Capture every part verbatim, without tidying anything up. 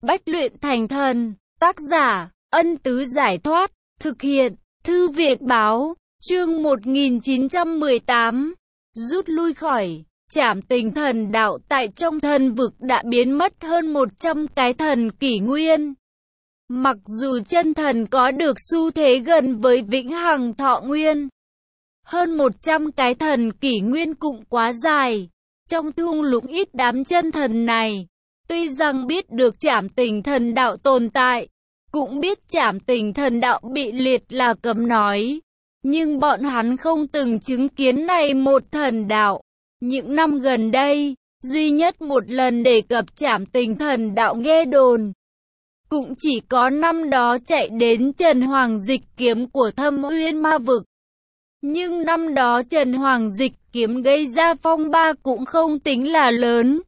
Bách luyện thành thần. Tác giả, Ân Tứ Giải Thoát. Thực hiện, Thư viện Báo. Chương một nghìn chín trăm mười tám. Rút lui khỏi Trảm Tình Thần Đạo. Tại trong thần vực đã biến mất hơn một trăm cái thần kỷ nguyên. Mặc dù chân thần có được xu thế gần với vĩnh hằng thọ nguyên, hơn một trăm cái thần kỷ nguyên cũng quá dài. Trong thung lũng ít đám chân thần này, tuy rằng biết được Trảm Tình Thần Đạo tồn tại, cũng biết Trảm Tình Thần Đạo bị liệt là cấm nói, nhưng bọn hắn không từng chứng kiến này một thần đạo. Những năm gần đây, duy nhất một lần đề cập Trảm Tình Thần Đạo nghe đồn, cũng chỉ có năm đó chạy đến Trần Hoàng Dịch Kiếm của Thâm Uyên Ma Vực. Nhưng năm đó Trần Hoàng Dịch Kiếm gây ra phong ba cũng không tính là lớn.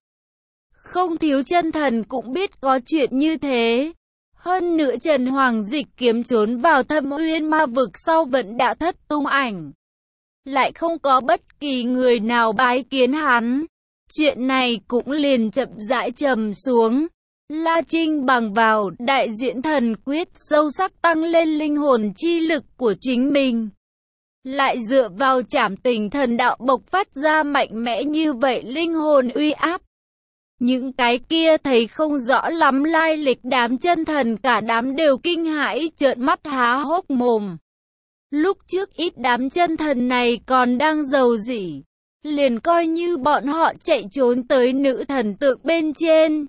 Không thiếu chân thần cũng biết có chuyện như thế. Hơn nữa Trần Hoàng Dịch Kiếm trốn vào Thâm Uyên Ma Vực sau vẫn đã thất tung ảnh, lại không có bất kỳ người nào bái kiến hắn. Chuyện này cũng liền chậm rãi trầm xuống. La Trinh bằng vào đại diễn thần quyết sâu sắc tăng lên linh hồn chi lực của chính mình, lại dựa vào Trảm Tình Thần Đạo bộc phát ra mạnh mẽ như vậy linh hồn uy áp. Những cái kia thấy không rõ lắm lai lịch đám chân thần cả đám đều kinh hãi trợn mắt há hốc mồm. Lúc trước ít đám chân thần này còn đang giàu dỉ, liền coi như bọn họ chạy trốn tới nữ thần tượng bên trên.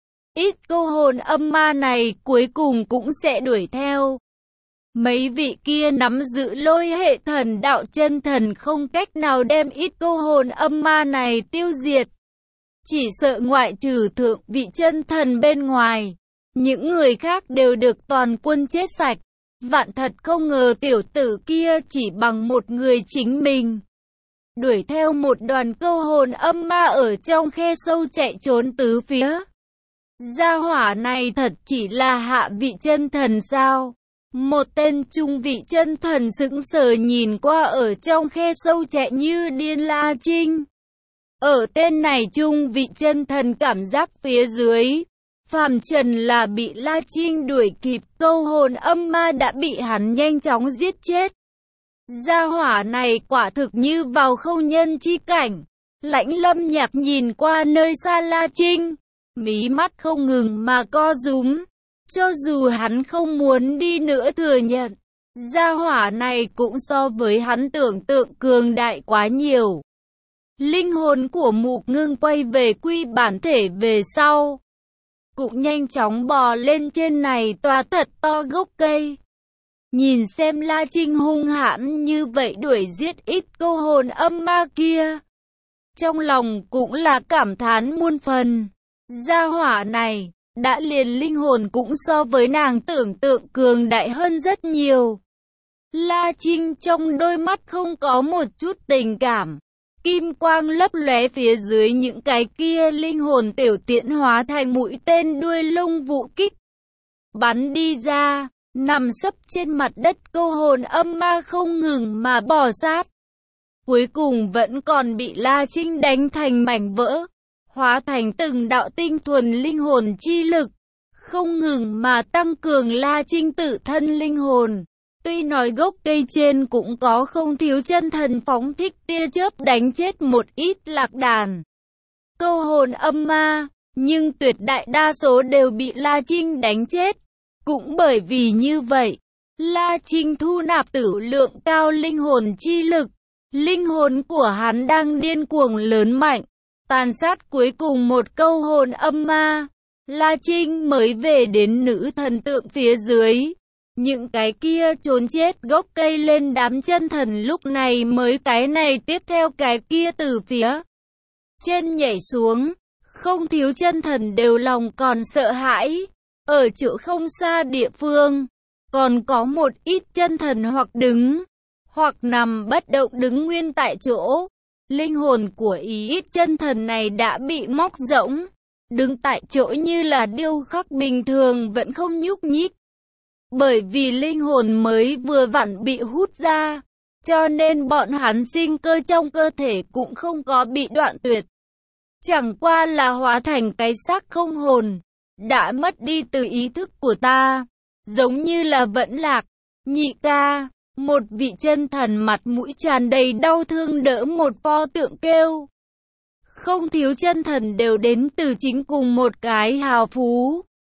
Ít câu hồn âm ma này cuối cùng cũng sẽ đuổi theo. Mấy vị kia nắm giữ lôi hệ thần đạo chân thần không cách nào đem ít câu hồn âm ma này tiêu diệt. Chỉ sợ ngoại trừ thượng vị chân thần bên ngoài, những người khác đều được toàn quân chết sạch. Vạn thật không ngờ tiểu tử kia chỉ bằng một người chính mình, đuổi theo một đoàn câu hồn âm ma ở trong khe sâu chạy trốn tứ phía. Gia hỏa này thật chỉ là hạ vị chân thần sao? Một tên trung vị chân thần sững sờ nhìn qua ở trong khe sâu chạy như điên La Trinh. Ở tên này trung vị chân thần cảm giác phía dưới, phàm trần là bị La Trinh đuổi kịp, câu hồn âm ma đã bị hắn nhanh chóng giết chết. Gia hỏa này quả thực như vào không nhân chi cảnh. Lãnh Lâm Nhạc nhìn qua nơi xa La Trinh, mí mắt không ngừng mà co rúm. Cho dù hắn không muốn đi nữa thừa nhận, gia hỏa này cũng so với hắn tưởng tượng cường đại quá nhiều. Linh hồn của Mục Ngưng quay về quy bản thể về sau, cũng nhanh chóng bò lên trên này tòa thật to gốc cây. Nhìn xem La Trinh hung hãn như vậy đuổi giết ít câu hồn âm ma kia, trong lòng cũng là cảm thán muôn phần. Gia hỏa này đã liền linh hồn cũng so với nàng tưởng tượng cường đại hơn rất nhiều. La Trinh trong đôi mắt không có một chút tình cảm, kim quang lấp lóe phía dưới những cái kia linh hồn tiểu tiễn hóa thành mũi tên đuôi lông vũ kích, bắn đi ra, nằm sấp trên mặt đất câu hồn âm ma không ngừng mà bò sát. Cuối cùng vẫn còn bị La Trinh đánh thành mảnh vỡ, hóa thành từng đạo tinh thuần linh hồn chi lực, không ngừng mà tăng cường La Trinh tự thân linh hồn. Tuy nói gốc cây trên cũng có không thiếu chân thần phóng thích tia chớp đánh chết một ít lạc đàn câu hồn âm ma, nhưng tuyệt đại đa số đều bị La Trinh đánh chết. Cũng bởi vì như vậy, La Trinh thu nạp tử lượng cao linh hồn chi lực, linh hồn của hắn đang điên cuồng lớn mạnh, tàn sát cuối cùng một câu hồn âm ma. La Trinh mới về đến nữ thần tượng phía dưới. Những cái kia trốn chết gốc cây lên đám chân thần lúc này mới cái này tiếp theo cái kia từ phía trên nhảy xuống. Không thiếu chân thần đều lòng còn sợ hãi. Ở chỗ không xa địa phương, còn có một ít chân thần hoặc đứng, hoặc nằm bất động đứng nguyên tại chỗ. Linh hồn của ý ít chân thần này đã bị móc rỗng, đứng tại chỗ như là điêu khắc bình thường vẫn không nhúc nhích. Bởi vì linh hồn mới vừa vặn bị hút ra, cho nên bọn hắn sinh cơ trong cơ thể cũng không có bị đoạn tuyệt. Chẳng qua là hóa thành cái xác không hồn. đã mất đi từ ý thức của ta, giống như là vẫn lạc. Nhị ca, một vị chân thần mặt mũi tràn đầy đau thương đỡ một pho tượng kêu. Không thiếu chân thần đều đến từ chính cùng một cái hào phú.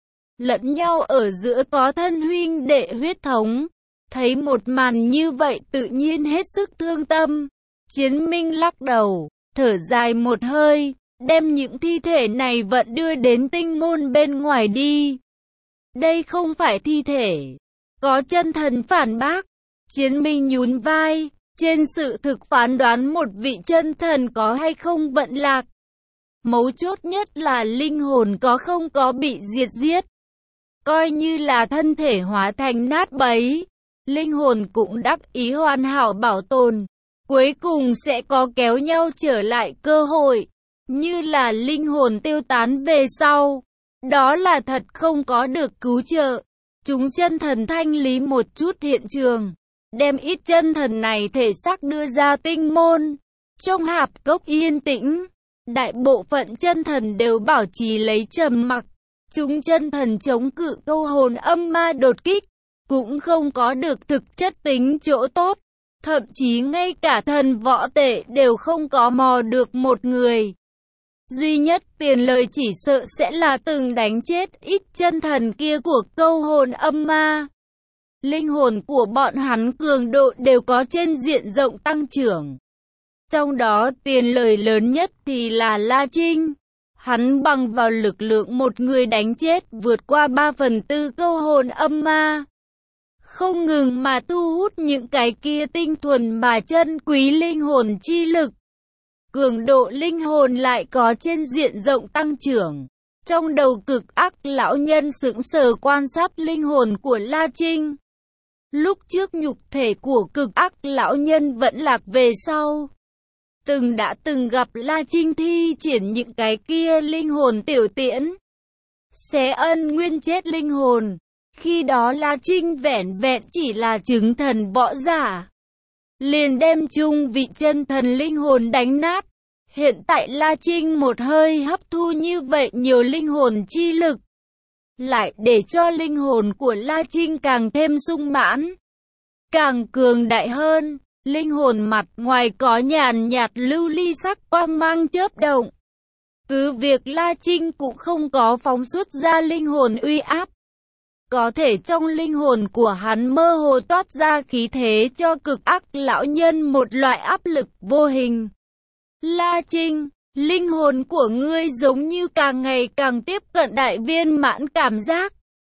Lẫn nhau ở giữa có thân huynh đệ huyết thống. Thấy một màn như vậy tự nhiên hết sức thương tâm. Chiến Minh lắc đầu, thở dài một hơi, đem những thi thể này vận đưa đến tinh môn bên ngoài đi. Đây không phải thi thể. Có chân thần phản bác. Chiến Minh nhún vai, trên sự thực phán đoán một vị chân thần có hay không vận lạc. Mấu chốt nhất là linh hồn có không có bị diệt giết. Coi như là thân thể hóa thành nát bấy, linh hồn cũng đắc ý hoàn hảo bảo tồn. Cuối cùng sẽ có kéo nhau trở lại cơ hội, như là linh hồn tiêu tán về sau. Đó là thật không có được cứu trợ. Chúng chân thần thanh lý một chút hiện trường, đem ít chân thần này thể xác đưa ra tinh môn. Trong hạp cốc yên tĩnh, đại bộ phận chân thần đều bảo trì lấy trầm mặc. Chúng chân thần chống cự câu hồn âm ma đột kích, cũng không có được thực chất tính chỗ tốt. Thậm chí ngay cả thần võ tể đều không có mò được một người. Duy nhất tiền lời chỉ sợ sẽ là từng đánh chết ít chân thần kia của câu hồn âm ma. Linh hồn của bọn hắn cường độ đều có trên diện rộng tăng trưởng. Trong đó tiền lời lớn nhất thì là La Trinh. Hắn bằng vào lực lượng một người đánh chết vượt qua ba phần tư câu hồn âm ma. Không ngừng mà thu hút những cái kia tinh thuần mà chân quý linh hồn chi lực. Cường độ linh hồn lại có trên diện rộng tăng trưởng. Trong đầu cực ác lão nhân sững sờ quan sát linh hồn của La Trinh. Lúc trước nhục thể của cực ác lão nhân vẫn lạc về sau. Từng đã từng gặp La Trinh thi triển những cái kia linh hồn tiểu tiễn. Xé ân nguyên chết linh hồn. Khi đó La Trinh vẻn vẹn chỉ là chứng thần võ giả. Liền đem chung vị chân thần linh hồn đánh nát. Hiện tại La Trinh một hơi hấp thu như vậy nhiều linh hồn chi lực. Lại để cho linh hồn của La Trinh càng thêm sung mãn. Càng cường đại hơn. Linh hồn mặt ngoài có nhàn nhạt lưu ly sắc quang mang chớp động. Cứ việc La Trinh cũng không có phóng xuất ra linh hồn uy áp. Có thể trong linh hồn của hắn mơ hồ toát ra khí thế cho cực ác lão nhân một loại áp lực vô hình. La Trinh, linh hồn của ngươi giống như càng ngày càng tiếp cận đại viên mãn cảm giác.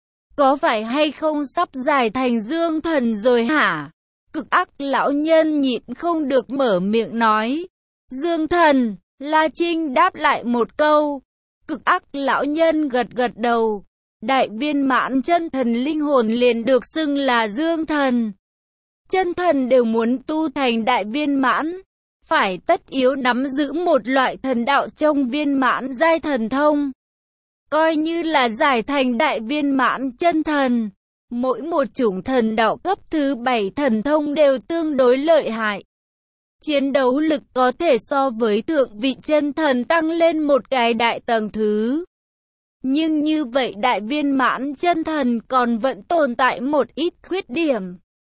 Có phải hay không sắp giải thành dương thần rồi hả? Cực ác lão nhân nhịn không được mở miệng nói. Dương thần, La Trinh đáp lại một câu. Cực ác lão nhân gật gật đầu. Đại viên mãn chân thần linh hồn liền được xưng là dương thần. Chân thần đều muốn tu thành đại viên mãn. Phải tất yếu nắm giữ một loại thần đạo trong viên mãn giai thần thông. Coi như là giải thành đại viên mãn chân thần. Mỗi một chủng thần đạo cấp thứ bảy thần thông đều tương đối lợi hại. Chiến đấu lực có thể so với thượng vị chân thần tăng lên một cái đại tầng thứ. Nhưng như vậy đại viên mãn chân thần còn vẫn tồn tại một ít khuyết điểm.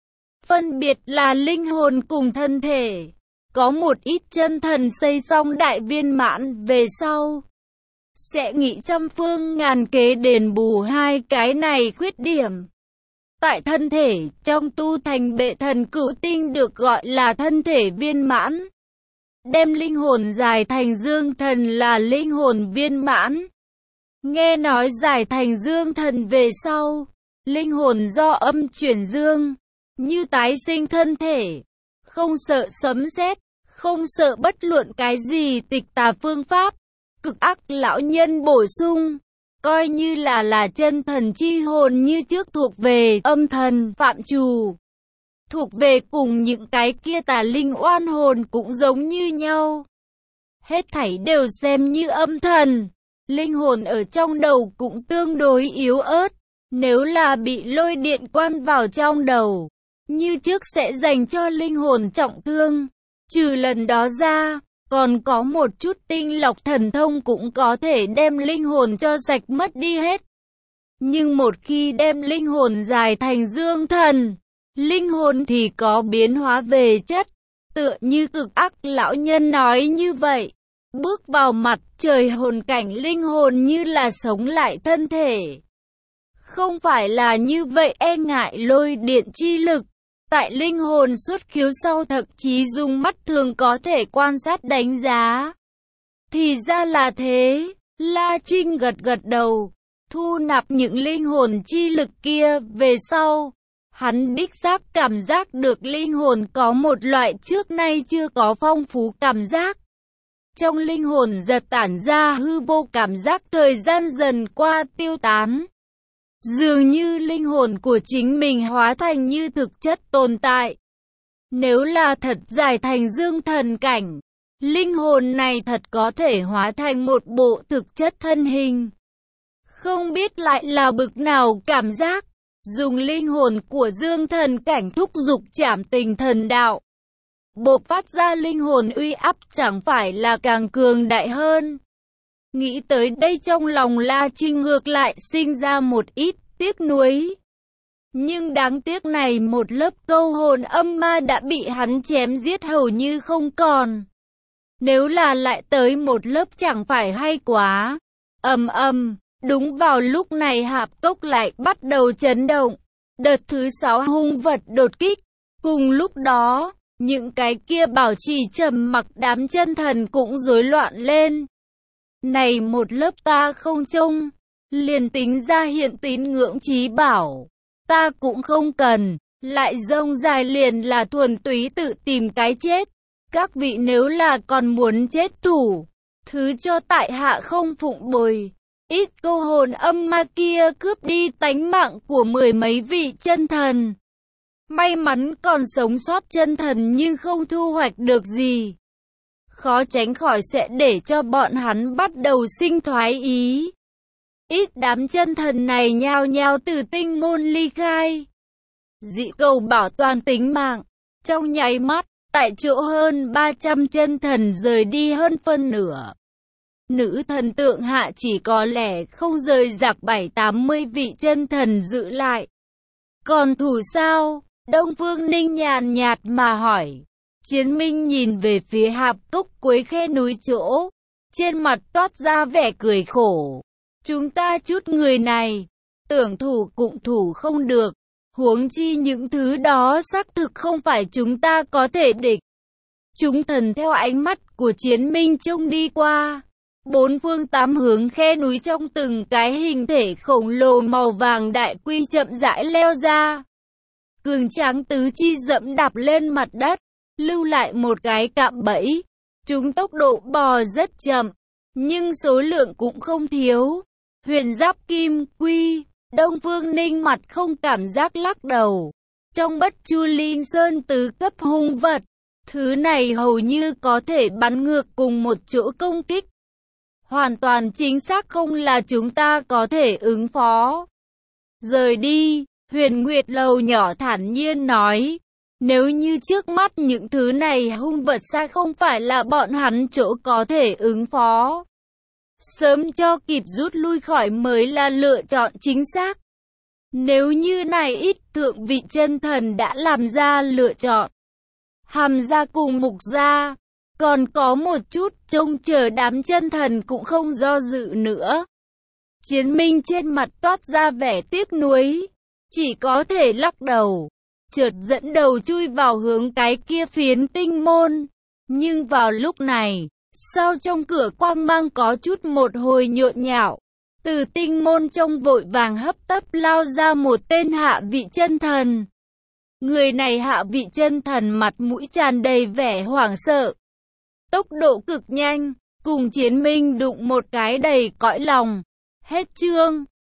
Phân biệt là linh hồn cùng thân thể. Có một ít chân thần xây xong đại viên mãn về sau. Sẽ nghĩ trăm phương ngàn kế đền bù hai cái này khuyết điểm. Tại thân thể, trong tu thành bệ thần cửu tinh được gọi là thân thể viên mãn. Đem linh hồn giải thành dương thần là linh hồn viên mãn. Nghe nói giải thành dương thần về sau, linh hồn do âm chuyển dương, như tái sinh thân thể, không sợ sấm sét, không sợ bất luận cái gì tịch tà phương pháp. Cực ác lão nhân bổ sung, coi như là là chân thần chi hồn như trước thuộc về âm thần phạm trù. Thuộc về cùng những cái kia tà linh oan hồn cũng giống như nhau. Hết thảy đều xem như âm thần. Linh hồn ở trong đầu cũng tương đối yếu ớt. Nếu là bị lôi điện quan vào trong đầu, như trước sẽ dành cho linh hồn trọng thương. Trừ lần đó ra, Còn có một chút tinh lọc thần thông cũng có thể đem linh hồn cho sạch mất đi hết. Nhưng một khi đem linh hồn giải thành dương thần, linh hồn thì có biến hóa về chất. Tựa như cực ác lão nhân nói như vậy. Bước vào mặt trời hồn cảnh linh hồn như là sống lại thân thể. Không phải là như vậy e ngại lôi điện chi lực. Tại linh hồn xuất khiếu sau thậm chí dùng mắt thường có thể quan sát đánh giá. Thì ra là thế, La Trinh gật gật đầu, thu nạp những linh hồn chi lực kia về sau. Hắn đích xác cảm giác được linh hồn có một loại trước nay chưa có phong phú cảm giác. Trong linh hồn giật tản ra hư vô cảm giác thời gian dần qua tiêu tán. Dường như linh hồn của chính mình hóa thành như thực chất tồn tại. Nếu là thật giải thành dương thần cảnh, linh hồn này thật có thể hóa thành một bộ thực chất thân hình. Không biết lại là bực nào cảm giác, dùng linh hồn của dương thần cảnh thúc dục trảm tình thần đạo. Bộc phát ra linh hồn uy áp chẳng phải là càng cường đại hơn. Nghĩ tới đây trong lòng La Trinh ngược lại sinh ra một ít tiếc nuối. Nhưng đáng tiếc này một lớp câu hồn âm ma đã bị hắn chém giết hầu như không còn. Nếu là lại tới một lớp chẳng phải hay quá. Ầm ầm, đúng vào lúc này hạp cốc lại bắt đầu chấn động. Đợt thứ sáu hung vật đột kích. Cùng lúc đó, những cái kia bảo trì trầm mặc đám chân thần cũng rối loạn lên. Này một lớp ta không trông, liền tính ra hiện tín ngưỡng chí bảo, ta cũng không cần, lại rông dài liền là thuần túy tự tìm cái chết. Các vị nếu là còn muốn chết thủ, thứ cho tại hạ không phụng bồi. Ít câu hồn âm ma kia cướp đi tánh mạng của mười mấy vị chân thần. May mắn còn sống sót chân thần nhưng không thu hoạch được gì. Khó tránh khỏi sẽ để cho bọn hắn bắt đầu sinh thoái ý. Ít đám chân thần này nhao nhao từ tinh môn ly khai. Dị cầu bảo toàn tính mạng. Trong nháy mắt, tại chỗ hơn ba trăm chân thần rời đi hơn phân nửa. Nữ thần tượng hạ chỉ có lẽ không rời rạc bảy tám mươi vị chân thần giữ lại. Còn thủ sao? Đông Phương Ninh nhàn nhạt mà hỏi. Chiến Minh nhìn về phía hạp cốc cuối khe núi chỗ. Trên mặt toát ra vẻ cười khổ. Chúng ta chút người này, tưởng thủ cũng thủ không được. Huống chi những thứ đó xác thực không phải chúng ta có thể địch. Chúng thần theo ánh mắt của Chiến Minh trông đi qua. Bốn phương tám hướng khe núi trong từng cái hình thể khổng lồ màu vàng đại quy chậm rãi leo ra. Cường tráng tứ chi dẫm đạp lên mặt đất, lưu lại một cái cạm bẫy. Chúng tốc độ bò rất chậm, nhưng số lượng cũng không thiếu. Huyền giáp kim quy, Đông Phương Ninh mặt không cảm giác lắc đầu. Trong Bất Chu Linh Sơn tứ cấp hung vật, thứ này hầu như có thể bắn ngược cùng một chỗ công kích. Hoàn toàn chính xác không là chúng ta có thể ứng phó. Rời đi, Huyền Nguyệt Lầu nhỏ thản nhiên nói. Nếu như trước mắt những thứ này hung vật sai không phải là bọn hắn chỗ có thể ứng phó. Sớm cho kịp rút lui khỏi mới là lựa chọn chính xác. Nếu như này ít thượng vị chân thần đã làm ra lựa chọn. Hàm gia cùng mục gia, còn có một chút trông chờ đám chân thần cũng không do dự nữa. Chiến Minh trên mặt toát ra vẻ tiếc nuối, chỉ có thể lắc đầu, chợt dẫn đầu chui vào hướng cái kia phiến tinh môn. Nhưng vào lúc này, sao trong cửa quang mang có chút một hồi nhộn nhạo, từ tinh môn trong vội vàng hấp tấp lao ra một tên hạ vị chân thần. Người này hạ vị chân thần mặt mũi tràn đầy vẻ hoảng sợ. Tốc độ cực nhanh, cùng Chiến Minh đụng một cái đầy cõi lòng. Hết chương.